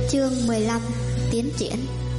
Chương 15. Tiến triển.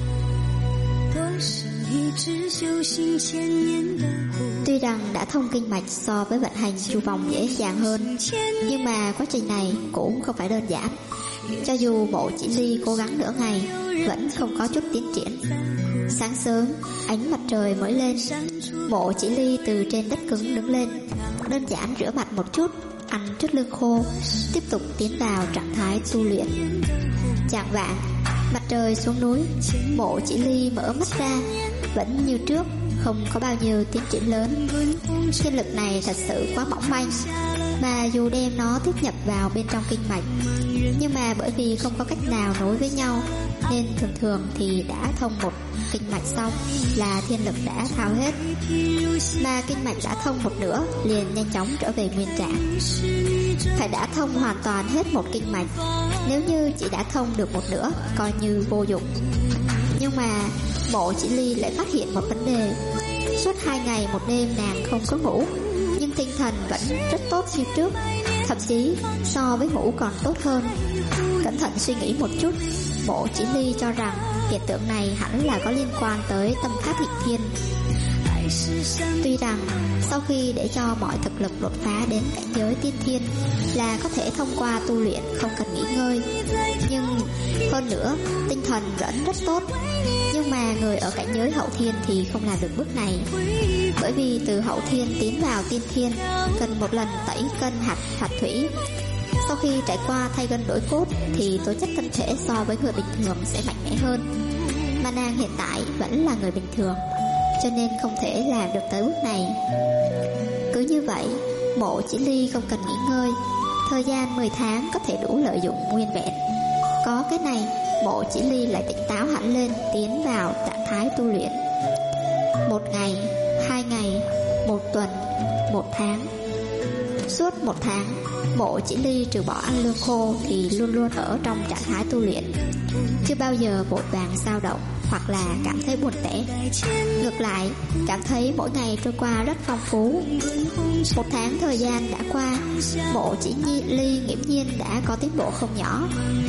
Tuy rằng đã thông kinh mạch so với vận hành chu vòng dễ dàng hơn, nhưng mà quá trình này cũng không phải đơn giản. Cho dù Mộ Chỉ Ly cố gắng nửa ngày, vẫn không có chút tiến triển. Sáng sớm, ánh mặt trời mới lên, Mộ Chỉ Ly từ trên đất cứng đứng lên, đơn giản rửa mặt một chút, ăn chút lương khô, tiếp tục tiến vào trạng thái tu luyện. Chạng vạng, mặt trời xuống núi, Mộ Chỉ Ly mở mắt ra, vẫn như trước, không có bao nhiêu tiến triển lớn. Thiên lực này thật sự quá mỏng manh, mà dù đem nó tiếp nhập vào bên trong kinh mạch, nhưng mà bởi vì không có cách nào nối với nhau, nên thường thường thì đã thông một kinh mạch xong là thiên lực đã thao hết, mà kinh mạch đã thông một nửa liền nhanh chóng trở về nguyên trạng. Phải đã thông hoàn toàn hết một kinh mạch, nếu như chỉ đã thông được một nửa coi như vô dụng. Nhưng mà Mộ Chỉ Ly lại phát hiện một vấn đề. Suốt 2 ngày 1 đêm nàng không có ngủ, nhưng tinh thần vẫn rất tốt như trước, thậm chí so với ngủ còn tốt hơn. Cẩn thận suy nghĩ một chút, Mộ Chỉ Ly cho rằng hiện tượng này hẳn là có liên quan tới tâm pháp hiện thiên. Tuy rằng sau khi để cho mọi thực lực đột phá đến cảnh giới tiên thiên là có thể thông qua tu luyện không cần nghỉ ngơi, nhưng hơn nữa tinh thần vẫn rất tốt. Nhưng mà người ở cảnh giới hậu thiên thì không làm được bước này, bởi vì từ hậu thiên tiến vào tiên thiên cần một lần tẩy cân hạt thủy. Sau khi trải qua thay gân đổi cốt thì tố chất thân thể so với người bình thường sẽ mạnh mẽ hơn, mà nàng hiện tại vẫn là người bình thường, cho nên không thể làm được tới bước này. Cứ như vậy, Mộ Chỉ Ly không cần nghỉ ngơi, thời gian 10 tháng có thể đủ lợi dụng nguyên vẹn. Có cái này, Mộ Chỉ Ly lại tỉnh táo hẳn lên, tiến vào trạng thái tu luyện. 1 ngày, 2 ngày, 1 tuần, 1 tháng. Suốt 1 tháng, Mộ Chỉ Ly trừ bỏ ăn lương khô thì luôn luôn ở trong trạng thái tu luyện, chưa bao giờ vội vàng dao động hoặc là cảm thấy buồn tẻ. Ngược lại, cảm thấy mỗi ngày trôi qua rất phong phú. 1 tháng thời gian đã qua, Mộ Chỉ Ly nghiễm nhiên đã có tiến bộ không nhỏ.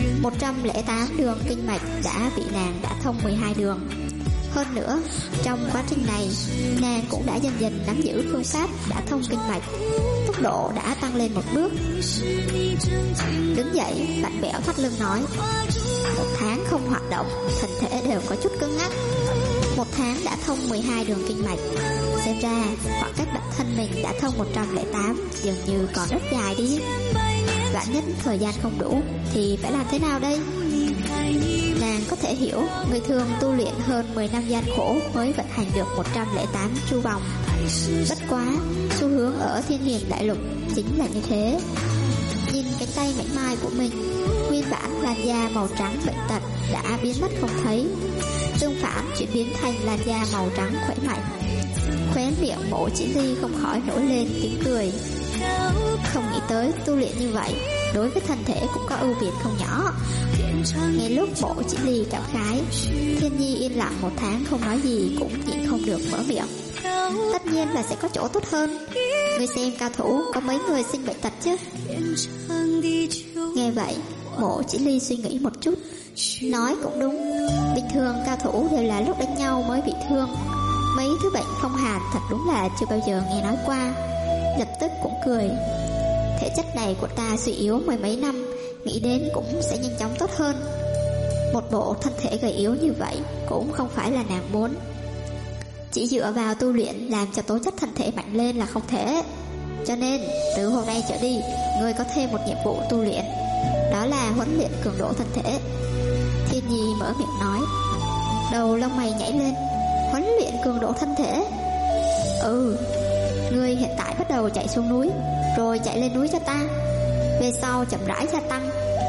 108 đường kinh mạch đã bị nàng đã thông 12 đường. Hơn nữa, trong quá trình này, nàng cũng đã dần dần nắm giữ phương pháp đã thông kinh mạch, tốc độ đã tăng lên một bước. Đứng dậy, Bạch Bẽo thắt lưng nói: 1 tháng không hoạt động, thân thể đều có chút cứng ngắc. 1 tháng đã thông 12 đường kinh mạch, xem ra khoảng cách bản thân mình đã thông 108 dường như còn rất dài đi. Vạn nhất thời gian không đủ thì phải làm thế nào đây? Nàng có thể hiểu người thường tu luyện hơn 10 năm gian khổ mới vận hành được 108 chu vòng. Bất quá, xu hướng ở Thiên Hiền Đại Lục chính là như thế. Nhìn cánh tay mảnh mai của mình, nguyên bản làn da màu trắng bệnh tật đã biến mất không thấy, tương phản chuyển biến thành làn da màu trắng khỏe mạnh. Khóe miệng Mộ Chỉ Ly không khỏi nổi lên tiếng cười. Không nghĩ tới tu luyện như vậy đối với thân thể cũng có ưu việt không nhỏ. Ngay lúc Mộ Chỉ Ly cảm khái, Thiên Nhi yên lặng 1 tháng không nói gì cũng nhịn không được mở miệng: tất nhiên là sẽ có chỗ tốt hơn. Người xem cao thủ có mấy người sinh bệnh tật chứ? Nghe vậy, Mộ Chỉ Ly suy nghĩ một chút, nói cũng đúng. Bình thường cao thủ đều là lúc đánh nhau mới bị thương, mấy thứ bệnh phong hàn thật đúng là chưa bao giờ nghe nói qua. Lập tức cũng cười: thể chất này của ta suy yếu 10 mấy năm, nghĩ đến cũng sẽ nhanh chóng tốt hơn. Một bộ thân thể gầy yếu như vậy cũng không phải là nàng muốn. Chỉ dựa vào tu luyện làm cho tố chất thân thể mạnh lên là không thể. Cho nên từ hôm nay trở đi, ngươi có thêm một nhiệm vụ tu luyện, đó là huấn luyện cường độ thân thể. Thiên Nhi mở miệng nói. Đầu lông mày nhảy lên: huấn luyện cường độ thân thể? Ừ, ngươi hiện tại bắt đầu chạy xuống núi, rồi chạy lên núi cho ta, về sau chậm rãi gia tăng.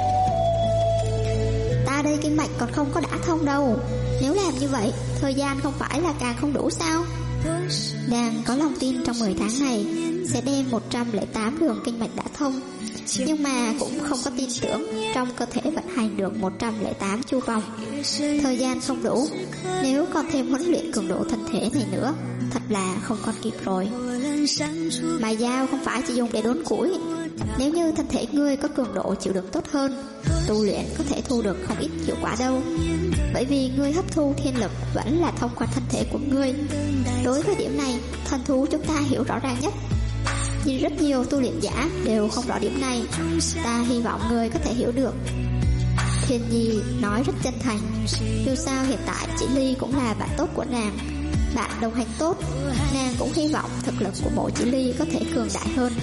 Ta đây kinh mạch còn không có đã thông đâu, nếu làm như vậy thời gian không phải là càng không đủ sao? Nàng có lòng tin trong 10 tháng này sẽ đem 108 đường kinh mạch đã thông, nhưng mà cũng không có tin tưởng trong cơ thể vận hành được 108 chu vòng. Thời gian không đủ, nếu còn thêm huấn luyện cường độ thân thể này nữa, thật là không còn kịp rồi. Mài dao không phải chỉ dùng để đốn củi, Nếu như thân thể ngươi có cường độ chịu đựng tốt hơn, tu luyện có thể thu được không ít hiệu quả đâu. Bởi vì ngươi hấp thu thiên lực vẫn là thông qua thân thể của ngươi. Đối với điểm này, thần thú chúng ta hiểu rõ ràng nhất. Nhưng rất nhiều tu luyện giả đều không rõ điểm này. Ta hy vọng ngươi có thể hiểu được. Thiên Nhi nói rất chân thành. Dù sao hiện tại Chỉ Ly cũng là bạn tốt của nàng, bạn đồng hành tốt. Nàng cũng hy vọng thực lực của Mộ Chỉ Ly có thể cường đại hơn.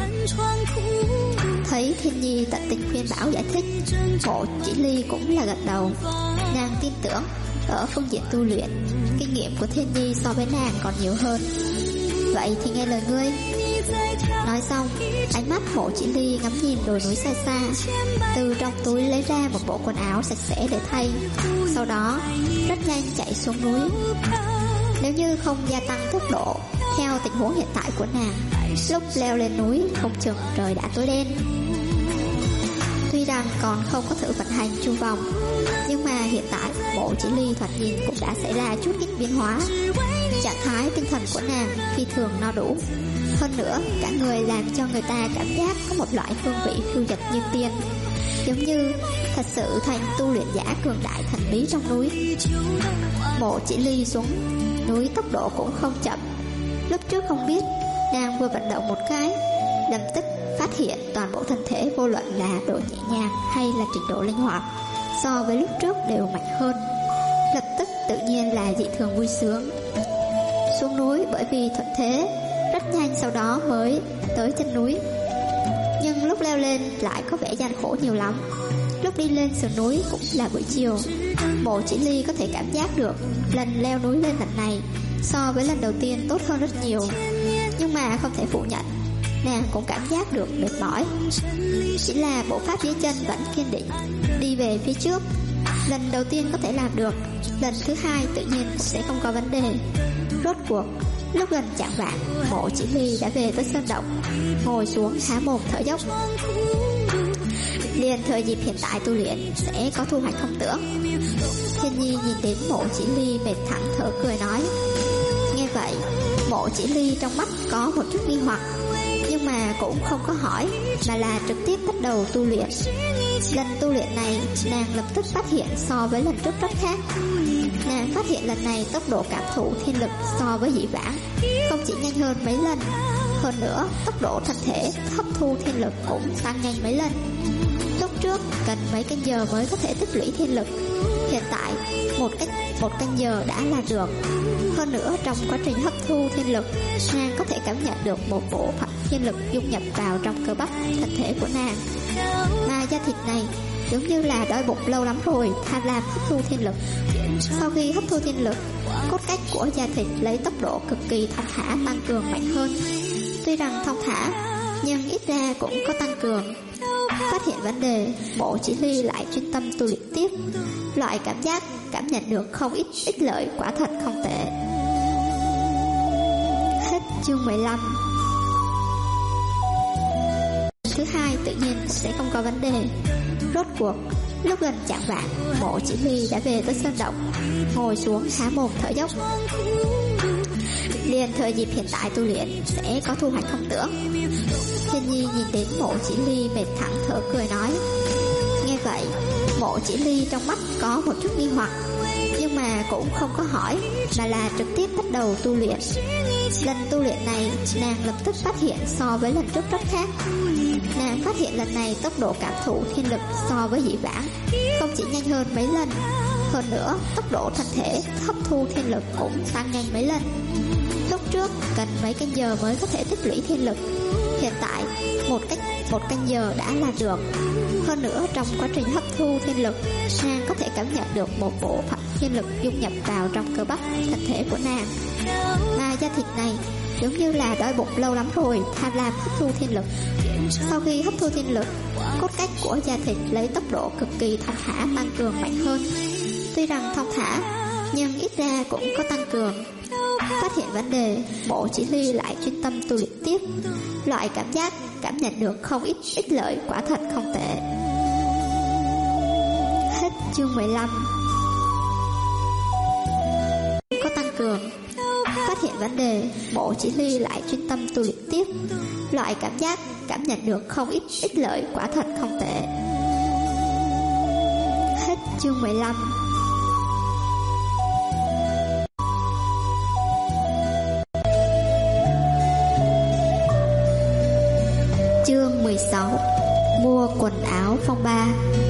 Thấy Thiên Nhi tận tình khuyên bảo giải thích, Mộ Chỉ Ly cũng là gật đầu. Nàng tin tưởng ở phương diện tu luyện, kinh nghiệm của Thiên Nhi so với nàng còn nhiều hơn. Vậy thì nghe lời ngươi. Nói xong, ánh mắt Mộ Chỉ Ly ngắm nhìn đồi núi xa xa, từ trong túi lấy ra một bộ quần áo sạch sẽ để thay. Sau đó rất nhanh chạy xuống núi. Nếu như không gia tăng tốc độ, theo tình huống hiện tại của nàng, lúc leo lên núi không chừng trời đã tối đen. Tuy rằng còn không có thử vận hành chu vòng, nhưng mà hiện tại Mộ Chỉ Ly thoạt nhìn cũng đã xảy ra chút ít biến hóa. Trạng thái tinh thần của nàng phi thường no đủ. Hơn nữa, cả người làm cho người ta cảm giác có một loại hương vị phiêu dật như tiên, giống như thật sự thành tu luyện giả cường đại thần bí trong núi. Mộ Chỉ Ly xuống núi tốc độ cũng không chậm. Lúc trước không biết, nàng vừa vận động một cái, lập tức phát hiện toàn bộ thân thể vô luận là độ nhẹ nhàng hay là trình độ linh hoạt so với lúc trước đều mạnh hơn. Lập tức tự nhiên là dị thường vui sướng. Xuống núi bởi vì thuận thế, rất nhanh sau đó mới tới chân núi. Nhưng lúc leo lên lại có vẻ gian khổ nhiều lắm. Lúc đi lên sườn núi cũng là buổi chiều. Mộ Chỉ Ly có thể cảm giác được lần leo núi lên lần này so với lần đầu tiên tốt hơn rất nhiều. Nhưng mà không thể phủ nhận, nàng cũng cảm giác được mệt mỏi. Chỉ là bộ pháp dưới chân vẫn kiên định đi về phía trước. Lần đầu tiên có thể làm được, lần thứ hai tự nhiên cũng sẽ không có vấn đề. Rốt cuộc lúc gần chạng vạng, Mộ Chỉ Ly đã về tới sơn động, ngồi xuống há mồm thở dốc. Liền thời dịp hiện tại tu luyện sẽ có thu hoạch không tưởng. Thiên Nhi nhìn đến Mộ Chỉ Ly mệt thẳng thở cười nói. Nghe vậy, Mộ Chỉ Ly trong mắt có một chút nghi hoặc, nhưng mà cũng không có hỏi, mà là trực tiếp bắt đầu tu luyện. Lần tu luyện này, nàng lập tức phát hiện so với lần trước rất khác. Nàng phát hiện lần này tốc độ cảm thụ thiên lực so với dĩ vãng không chỉ nhanh hơn mấy lần, hơn nữa tốc độ thân thể hấp thu thiên lực cũng tăng nhanh mấy lần. Lúc trước cần mấy canh giờ mới có thể tích lũy thiên lực, hiện tại một canh giờ đã là được. Hơn nữa trong quá trình hấp thu thiên lực, nàng có thể cảm nhận được một bộ phận thiên lực dung nhập vào trong cơ bắp thân thể của nàng. Mà da thịt này giống như là đói bụng lâu lắm rồi, tham lam hấp thu thiên lực. Sau khi hấp thu thiên lực, cốt cách của da thịt lấy tốc độ cực kỳ thong thả tăng cường mạnh hơn. Tuy rằng thong thả, nhưng ít ra cũng có tăng cường. Phát hiện vấn đề, Mộ Chỉ Ly lại chuyên tâm tu luyện tiếp. Loại cảm giác cảm nhận được không ít ích lợi quả thật không tệ. Hết chương 15. Thứ hai tự nhiên sẽ không có vấn đề. Rốt cuộc lúc gần chạng vạng, Mộ Chỉ Ly đã về tới sơn động, ngồi xuống há mồm thở dốc. Liền thời dịp hiện tại tu luyện sẽ có thu hoạch không tưởng. Thiên Nhi nhìn đến Mộ Chỉ Ly mệt thẳng thở cười nói. Nghe vậy, Mộ Chỉ Ly trong mắt có một chút nghi hoặc, nhưng mà cũng không có hỏi, mà là trực tiếp bắt đầu tu luyện. Lần tu luyện này, nàng lập tức phát hiện so với lần trước rất khác. Nàng phát hiện lần này tốc độ cảm thụ thiên lực so với dĩ vãng không chỉ nhanh hơn mấy lần, hơn nữa tốc độ thân thể hấp thu thiên lực cũng tăng nhanh mấy lần. Lúc trước cần mấy canh giờ mới có thể tích lũy thiên lực, hiện tại một canh giờ đã là được. Hơn nữa trong quá trình hấp thu thiên lực, nàng có thể cảm nhận được một bộ phận thiên lực dung nhập vào trong cơ bắp thân thể của nàng. Mà da thịt này giống như là đói bụng lâu lắm rồi, tham lam hấp thu thiên lực. Sau khi hấp thu thiên lực, cốt cách của da thịt lấy tốc độ cực kỳ thong thả tăng cường mạnh hơn. Tuy rằng thong thả, nhưng ít ra cũng có tăng cường. Phát hiện vấn đề, Mộ Chỉ Ly lại chuyên tâm tu luyện tiếp. Loại cảm giác cảm nhận được không ít ích lợi quả thật không tệ. Hết chương 15. Có tăng cường. Phát hiện vấn đề, Mộ Chỉ Ly lại chuyên tâm tu luyện tiếp. Loại cảm giác cảm nhận được không ít ích lợi quả thật không tệ. Hết chương 15. Chương 16. Mua quần áo phong ba.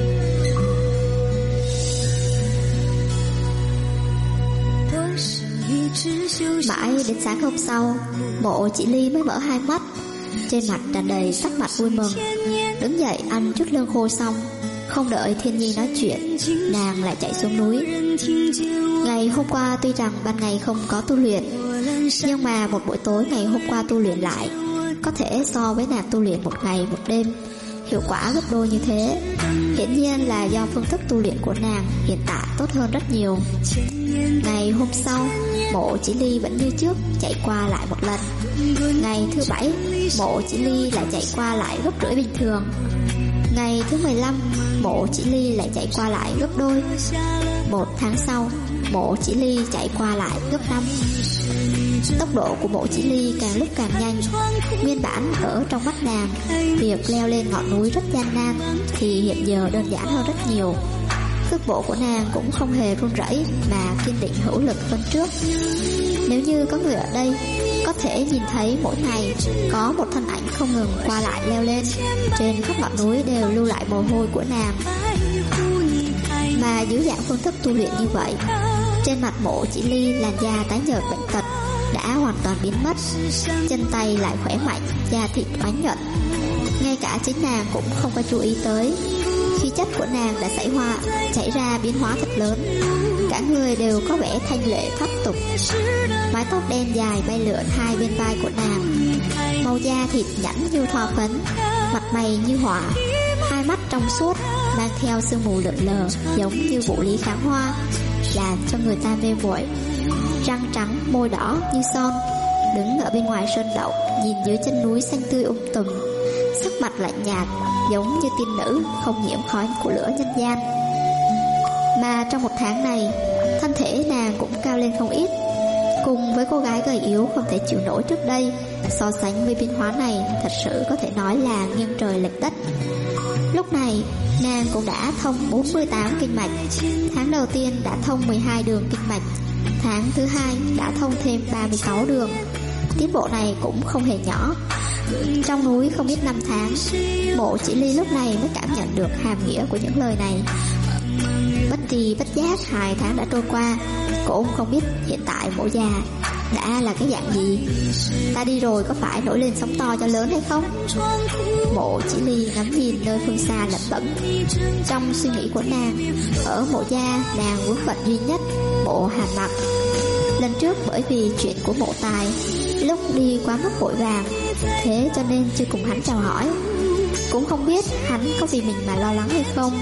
Mãi đến sáng hôm sau, Mộ Chỉ Ly mới mở hai mắt, trên mặt tràn đầy sắc mặt vui mừng. Đứng dậy ăn chút lương khô xong, không đợi Thiên Nhi nói chuyện, nàng lại chạy xuống núi. Ngày hôm qua tuy rằng ban ngày không có tu luyện, nhưng mà một buổi tối ngày hôm qua tu luyện lại, có thể so với nàng tu luyện một ngày một đêm, hiệu quả gấp đôi như thế. Hiển nhiên là do phương thức tu luyện của nàng hiện tại tốt hơn rất nhiều. Ngày hôm sau, Mộ Chỉ Ly vẫn như trước chạy qua lại một lần. Ngày thứ 7, Mộ Chỉ Ly lại chạy qua lại gấp rưỡi bình thường. Ngày thứ 15, Mộ Chỉ Ly lại chạy qua lại gấp đôi. Một tháng sau, Mộ Chỉ Ly chạy qua lại gấp 5. Tốc độ của Mộ Chỉ Ly càng lúc càng nhanh. Nguyên bản ở trong mắt nàng, việc leo lên ngọn núi rất gian nan thì hiện giờ đơn giản hơn rất nhiều. Cước bộ của nàng cũng không hề run rẩy mà kiên định hữu lực hơn trước. Nếu như có người ở đây, có thể nhìn thấy mỗi ngày có một thân ảnh không ngừng qua lại leo lên. Trên khắp ngọn núi đều lưu lại mồ hôi của nàng. Mà dưới dạng phương thức tu luyện như vậy, trên mặt Mộ Chỉ Ly làn da tái nhợt bệnh tật đã hoàn toàn biến mất, chân tay lại khỏe mạnh, da thịt oánh nhuận. Ngay cả chính nàng cũng không có chú ý tới. Khí chất của nàng đã xảy ra biến hóa thật lớn. Cả người đều có vẻ thanh lệ thoát tục. Mái tóc đen dài bay lượn hai bên vai của nàng, màu da thịt nhẵn như thoa phấn, mặt mày như họa, hai mắt trong suốt mang theo sương mù lượn lờ giống như vụ lý kháng hoa, làm cho người ta mê muội. Răng trắng, môi đỏ như son, đứng ở bên ngoài sơn động nhìn dưới chân núi xanh tươi tùm, sắc mặt lạnh nhạt giống như tiên nữ không nhiễm khói của lửa nhân gian. Mà trong một tháng này, thân thể nàng cũng cao lên không ít. Cùng với cô gái gầy yếu không thể chịu nổi trước đây, so sánh với biến hóa này thật sự có thể nói là nghiêng trời lệch đất. Lúc này nàng cũng đã thông 48 kinh mạch. Tháng đầu tiên đã thông 12 đường kinh mạch, tháng thứ 2 đã thông thêm 36 đường. Tiến bộ này cũng không hề nhỏ. Trong núi không biết 5 tháng, Mộ Chỉ Ly lúc này mới cảm nhận được hàm nghĩa của những lời này. Bất tri bất giác 2 tháng đã trôi qua, cô cũng không biết hiện tại Mộ già đã là cái dạng gì. Ta đi rồi có phải nổi lên sóng to cho lớn hay không? Mộ Chỉ Ly ngắm nhìn nơi phương xa lẩm bẩm. Trong suy nghĩ của nàng, ở Mộ gia nàng vướng bận duy nhất Mộ Hàn Mặc. Lần trước bởi vì chuyện của Mộ Tài, lúc đi quá mức vội vàng, thế cho nên chưa cùng hắn chào hỏi. Cũng không biết hắn có vì mình mà lo lắng hay không,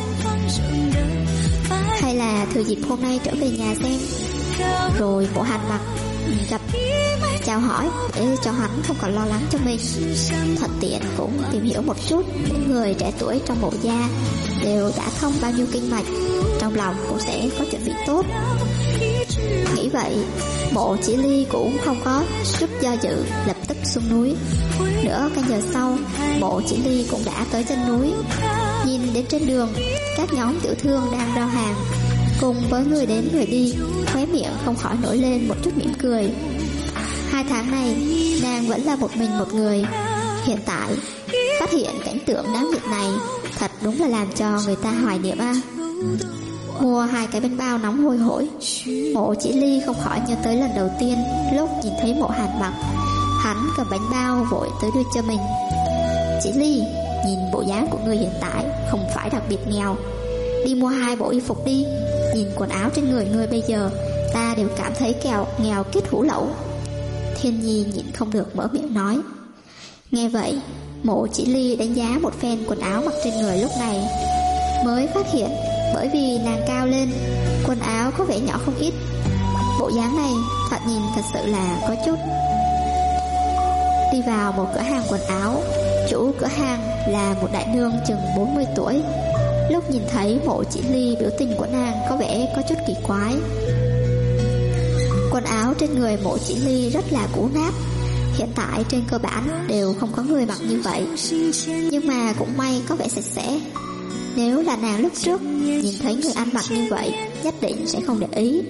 hay là thừa dịp hôm nay trở về nhà xem. Rồi Mộ Hàn Mặc gặp chào hỏi để cho hắn không còn lo lắng cho mình, thuận tiện cũng tìm hiểu một chút những người trẻ tuổi trong Mộ gia đều đã thông bao nhiêu kinh mạch, trong lòng cũng sẽ có chuẩn bị tốt. Nghĩ vậy, Mộ Chỉ Ly cũng không có chút do dự, lập tức xuống núi. Nửa canh giờ sau, Mộ Chỉ Ly cũng đã tới chân núi. Nhìn đến trên đường, các nhóm tiểu thương đang giao hàng, cùng với người đến người đi, khóe miệng không khỏi nổi lên một chút mỉm cười. 2 tháng này, nàng vẫn là một mình một người. Hiện tại, phát hiện cảnh tượng đáng nhiệt này, thật đúng là làm cho người ta hoài niệm a. Mua 2 cái bánh bao nóng hôi hổi, Mộ Chỉ Ly không khỏi nhớ tới lần đầu tiên lúc nhìn thấy Mộ Hàn Mặc. Hắn cầm bánh bao vội tới đưa cho mình. Chỉ Ly, nhìn bộ dáng của người hiện tại không phải đặc biệt nghèo, đi mua 2 bộ y phục đi. Nhìn quần áo trên người người bây giờ, ta đều cảm thấy nghèo kết hủ lậu. Thiên Nhi nhịn không được mở miệng nói. Nghe vậy, Mộ Chỉ Ly đánh giá một phen quần áo mặc trên người lúc này, mới phát hiện bởi vì nàng cao lên, quần áo có vẻ nhỏ không ít. Bộ dáng này thoạt nhìn thật sự là có chút. Đi vào một cửa hàng quần áo, chủ cửa hàng là một đại nương chừng 40 tuổi. Lúc nhìn thấy Mộ Chỉ Ly, biểu tình của nàng có vẻ có chút kỳ quái. Quần áo trên người Mộ Chỉ Ly rất là cũ nát. Hiện tại trên cơ bản đều không có người mặc như vậy, nhưng mà cũng may có vẻ sạch sẽ. Nếu là nàng lúc trước nhìn thấy người ăn mặc như vậy, nhất định sẽ không để ý.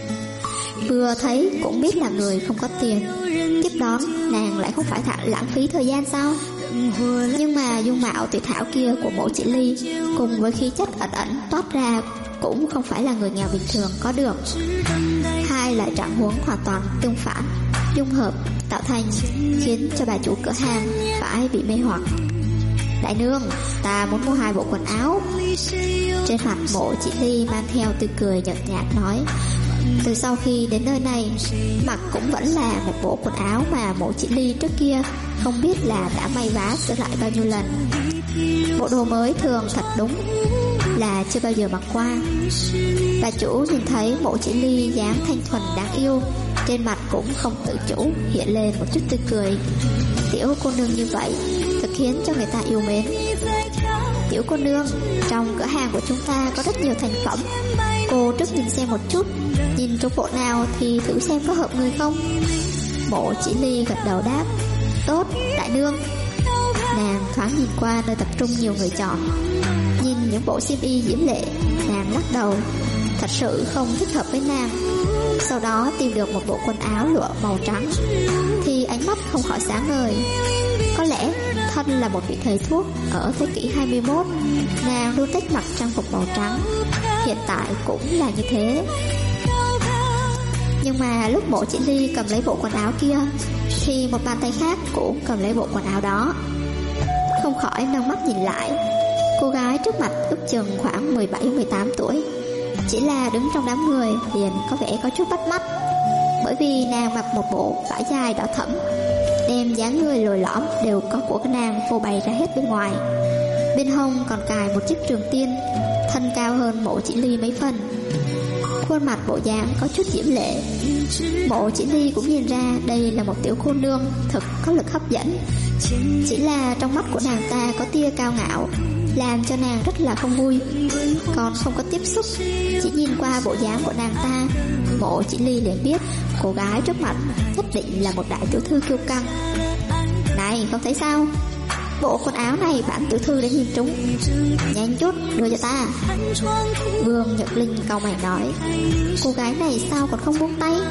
Vừa thấy cũng biết là người không có tiền. Tiếp đón nàng lại không phải lãng phí thời gian sao? Nhưng mà dung mạo tuyệt hảo kia của Mộ Chỉ Ly cùng với khí chất ẩn ẩn toát ra cũng không phải là người nghèo bình thường có được. Hai lại trạng huống hoàn toàn tương phản, dung hợp tạo thành khiến cho bà chủ cửa hàng phải bị mê hoặc. Đại nương, ta muốn mua 2 bộ quần áo. Trên mặt Mộ Chỉ Ly mang theo tươi cười nhợt nhạt nói. Từ sau khi đến nơi này, mặc cũng vẫn là một bộ quần áo mà Mộ Chỉ Ly trước kia không biết là đã may vá sửa lại bao nhiêu lần. Bộ đồ mới thường thật đúng là chưa bao giờ mặc qua. Bà chủ nhìn thấy Mộ Chỉ Ly dáng thanh thuần đáng yêu, trên mặt cũng không tự chủ hiện lên một chút tươi cười. Tiểu cô nương như vậy thật khiến cho người ta yêu mến. Tiểu cô nương, trong cửa hàng của chúng ta có rất nhiều thành phẩm, cô trước nhìn xem một chút, nhìn trong bộ nào thì thử xem có hợp người không. Mộ Chỉ Ly gật đầu đáp. Tốt, đại nương. Nàng thoáng nhìn qua nơi tập trung nhiều người chọn, nhìn những bộ xiêm y diễm lệ, nàng lắc đầu, thật sự không thích hợp với nàng. Sau đó tìm được một bộ quần áo lụa màu trắng thì ánh mắt không khỏi sáng ngời. Có lẽ thân là một vị thầy thuốc ở thế kỷ 21, nàng luôn thích mặc trang phục màu trắng, hiện tại cũng là như thế. Nhưng mà lúc Mộ Chỉ Ly cầm lấy bộ quần áo kia thì một bàn tay khác cũng cầm lấy bộ quần áo đó. Không khỏi nâng mắt nhìn lại, cô gái trước mặt ước chừng khoảng 17-18 tuổi, chỉ là đứng trong đám người liền có vẻ có chút bắt mắt, bởi vì nàng mặc một bộ vải dài đỏ thẫm, đem dáng người lồi lõm đều có của nàng phô bày ra hết bên ngoài. Bên hông còn cài một chiếc trường tiên, thân cao hơn Mộ Chỉ Ly mấy phần. Khuôn mặt bộ dáng có chút diễm lệ. Mộ Chỉ Ly cũng nhìn ra đây là một tiểu cô nương thật có lực hấp dẫn. Chỉ là trong mắt của nàng ta có tia cao ngạo, làm cho nàng rất là không vui. Còn không có tiếp xúc, chỉ nhìn qua bộ dáng của nàng ta, Mộ Chỉ Ly liền biết cô gái trước mặt nhất định là một đại tiểu thư kiêu căng. Này, không thấy sao? Bộ quần áo này bản tiểu thư đã nhìn trúng, nhanh chút đưa cho ta. Vương Nhật Linh cau mày nói. Cô gái này sao còn không buông tay?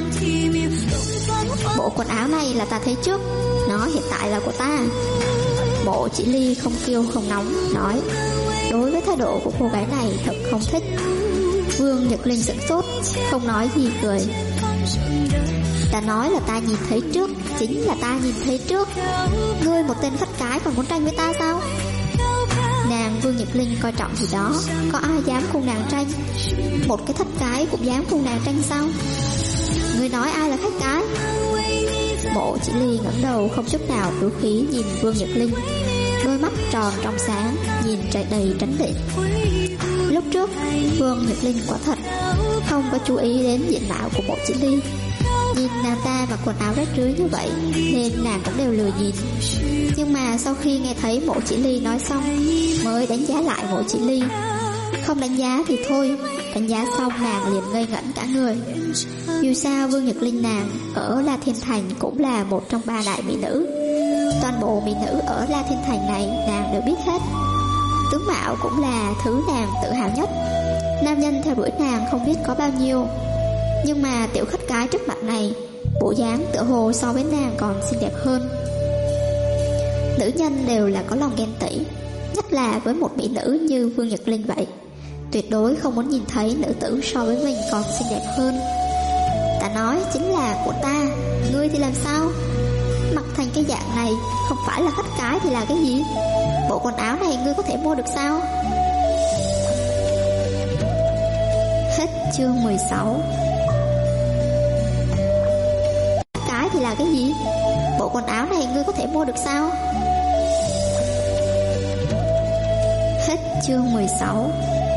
Bộ quần áo này là ta thấy trước, nó hiện tại là của ta. Mộ Chỉ Ly không kiêu không nóng nói. Đối với thái độ của cô gái này thật không thích. Vương Nhật Linh sửng sốt, không nói gì cười. Ta nói là ta nhìn thấy trước, chính là ta nhìn thấy trước. Ngươi một tên khất cái còn muốn tranh với ta sao? Nàng Vương Nhật Linh coi trọng gì đó, có ai dám cùng nàng tranh? Một cái thất cái cũng dám cùng nàng tranh sao? Ngươi nói ai là khách cái? Mộ Chỉ Ly ngẩng đầu không chút nào đố khí nhìn Vương Nhật Linh, đôi mắt tròn trong sáng, nhìn tràn đầy trấn định. Lúc trước Vương Nhật Linh quả thật không có chú ý đến diện mạo của Mộ Chỉ Ly. Nhìn nàng ta mặc quần áo rách rưới như vậy nên nàng cũng đều lười nhìn. Nhưng mà sau khi nghe thấy Mộ Chỉ Ly nói xong mới đánh giá lại Mộ Chỉ Ly. Không đánh giá thì thôi, đánh giá xong nàng liền ngây ngẩn cả người. Dù sao Vương Nhật Linh nàng ở La Thiên Thành cũng là một trong 3 đại mỹ nữ. Toàn bộ mỹ nữ ở La Thiên Thành này nàng đều biết hết. Tướng mạo cũng là thứ nàng tự hào nhất. Nam nhân theo đuổi nàng không biết có bao nhiêu. Nhưng mà tiểu khách cái trước mặt này, bộ dáng tựa hồ so với nàng còn xinh đẹp hơn. Nữ nhân đều là có lòng ghen tị, nhất là với một mỹ nữ như Vương Nhật Linh vậy. Tuyệt đối không muốn nhìn thấy nữ tử so với mình còn xinh đẹp hơn. Ta nói chính là của ta, ngươi thì làm sao? Mặc thành cái dạng này, không phải là khách cái thì là cái gì? Bộ quần áo này ngươi có thể mua được sao? Hết chương 16. Cái thì là cái gì? Bộ quần áo này ngươi có thể mua được sao? Hết chương 16.